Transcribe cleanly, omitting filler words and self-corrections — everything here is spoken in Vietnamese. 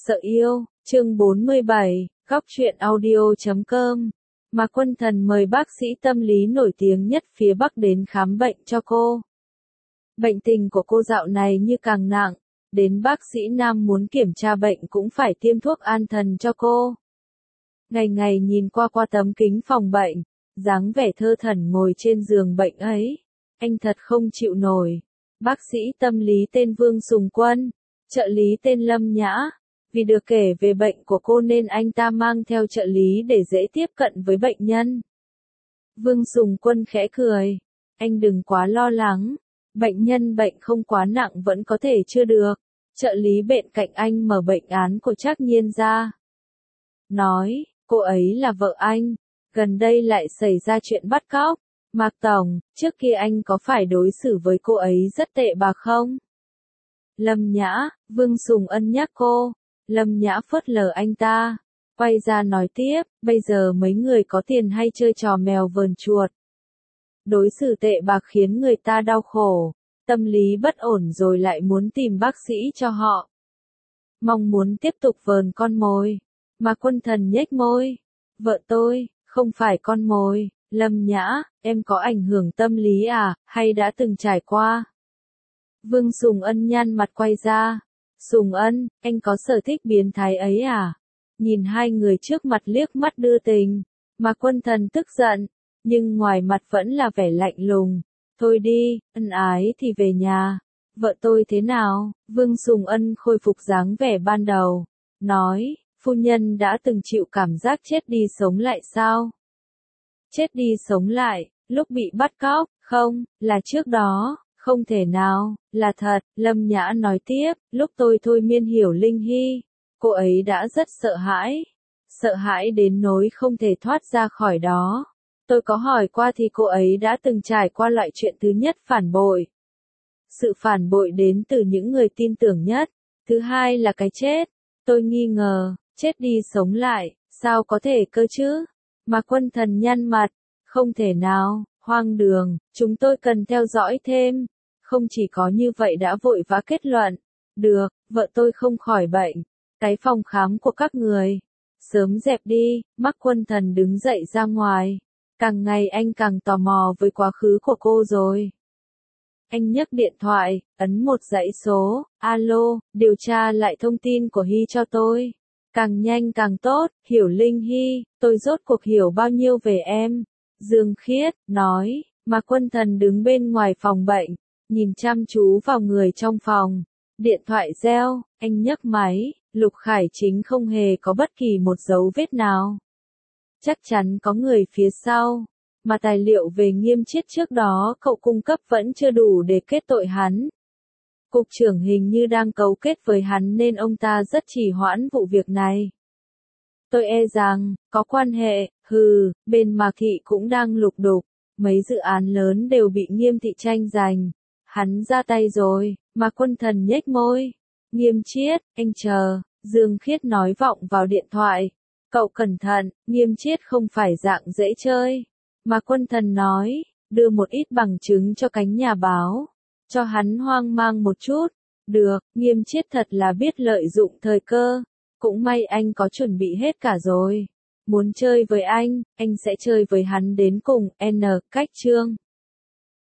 Sợ yêu, chương 47, góc truyện audio.com. Mạc Quân Thần mời bác sĩ tâm lý nổi tiếng nhất phía Bắc đến khám bệnh cho cô. Bệnh tình của cô dạo này như càng nặng, đến bác sĩ nam muốn kiểm tra bệnh cũng phải tiêm thuốc an thần cho cô. Ngày ngày nhìn qua tấm kính phòng bệnh, dáng vẻ thơ thẩn ngồi trên giường bệnh ấy, anh thật không chịu nổi. Bác sĩ tâm lý tên Vương Sùng Quân, trợ lý tên Lâm Nhã. Vì được kể về bệnh của cô nên anh ta mang theo trợ lý để dễ tiếp cận với bệnh nhân. Vương Sùng Quân khẽ cười. Anh đừng quá lo lắng. Bệnh nhân bệnh không quá nặng vẫn có thể chữa được. Trợ lý bên cạnh anh mở bệnh án của Trác Nhiên ra. Nói, cô ấy là vợ anh. Gần đây lại xảy ra chuyện bắt cóc. Mạc Tổng, trước kia anh có phải đối xử với cô ấy rất tệ bạc không? Lâm Nhã, Vương Sùng Ân nhắc cô. Lâm Nhã phớt lờ anh ta, quay ra nói tiếp, bây giờ mấy người có tiền hay chơi trò mèo vờn chuột. Đối xử tệ bạc khiến người ta đau khổ, tâm lý bất ổn rồi lại muốn tìm bác sĩ cho họ. Mong muốn tiếp tục vờn con mồi. Mà Quân Thần nhếch môi. Vợ tôi, không phải con mồi. Lâm Nhã, em có ảnh hưởng tâm lý à, hay đã từng trải qua? Vương Sùng Ân nhăn mặt quay ra. Sùng Ân, anh có sở thích biến thái ấy à? Nhìn hai người trước mặt liếc mắt đưa tình, mà Quân Thần tức giận, nhưng ngoài mặt vẫn là vẻ lạnh lùng. Thôi đi, ân ái thì về nhà. Vợ tôi thế nào? Vương Sùng Ân khôi phục dáng vẻ ban đầu, nói, phu nhân đã từng chịu cảm giác chết đi sống lại sao? Chết đi sống lại, lúc bị bắt cóc, không, là trước đó. Không thể nào, là thật, Lâm Nhã nói tiếp, lúc tôi thôi miên Hiểu Linh Hy, cô ấy đã rất sợ hãi đến nỗi không thể thoát ra khỏi đó. Tôi có hỏi qua thì cô ấy đã từng trải qua loại chuyện thứ nhất phản bội. Sự phản bội đến từ những người tin tưởng nhất, thứ hai là cái chết. Tôi nghi ngờ, chết đi sống lại, sao có thể cơ chứ? Mà Quân Thần nhăn mặt, không thể nào, hoang đường, chúng tôi cần theo dõi thêm. Không chỉ có như vậy đã vội vã kết luận. Được, vợ tôi không khỏi bệnh. Cái phòng khám của các người. Sớm dẹp đi, Mạc Quân Thần đứng dậy ra ngoài. Càng ngày anh càng tò mò với quá khứ của cô rồi. Anh nhấc điện thoại, ấn một dãy số. Alo, điều tra lại thông tin của Hy cho tôi. Càng nhanh càng tốt, Hiểu Linh Hy, tôi rốt cuộc hiểu bao nhiêu về em. Dương Khiết, nói, Mạc Quân Thần đứng bên ngoài phòng bệnh. Nhìn chăm chú vào người trong phòng. Điện thoại reo, anh nhấc máy, Lục Khải Chính không hề có bất kỳ một dấu vết nào. Chắc chắn có người phía sau, mà tài liệu về Nghiêm Chiết trước đó cậu cung cấp vẫn chưa đủ để kết tội hắn. Cục trưởng hình như đang cấu kết với hắn nên ông ta rất trì hoãn vụ việc này. Tôi e rằng, có quan hệ, bên Mạc Thị cũng đang lục đục, mấy dự án lớn đều bị Nghiêm Thị tranh giành. Hắn ra tay rồi, mà Quân Thần nhếch môi. Nghiêm Chiết, anh chờ, Dương Khiết nói vọng vào điện thoại. Cậu cẩn thận, Nghiêm Chiết không phải dạng dễ chơi. Mà Quân Thần nói, đưa một ít bằng chứng cho cánh nhà báo. Cho hắn hoang mang một chút. Được, Nghiêm Chiết thật là biết lợi dụng thời cơ. Cũng may anh có chuẩn bị hết cả rồi. Muốn chơi với anh sẽ chơi với hắn đến cùng, cách chương.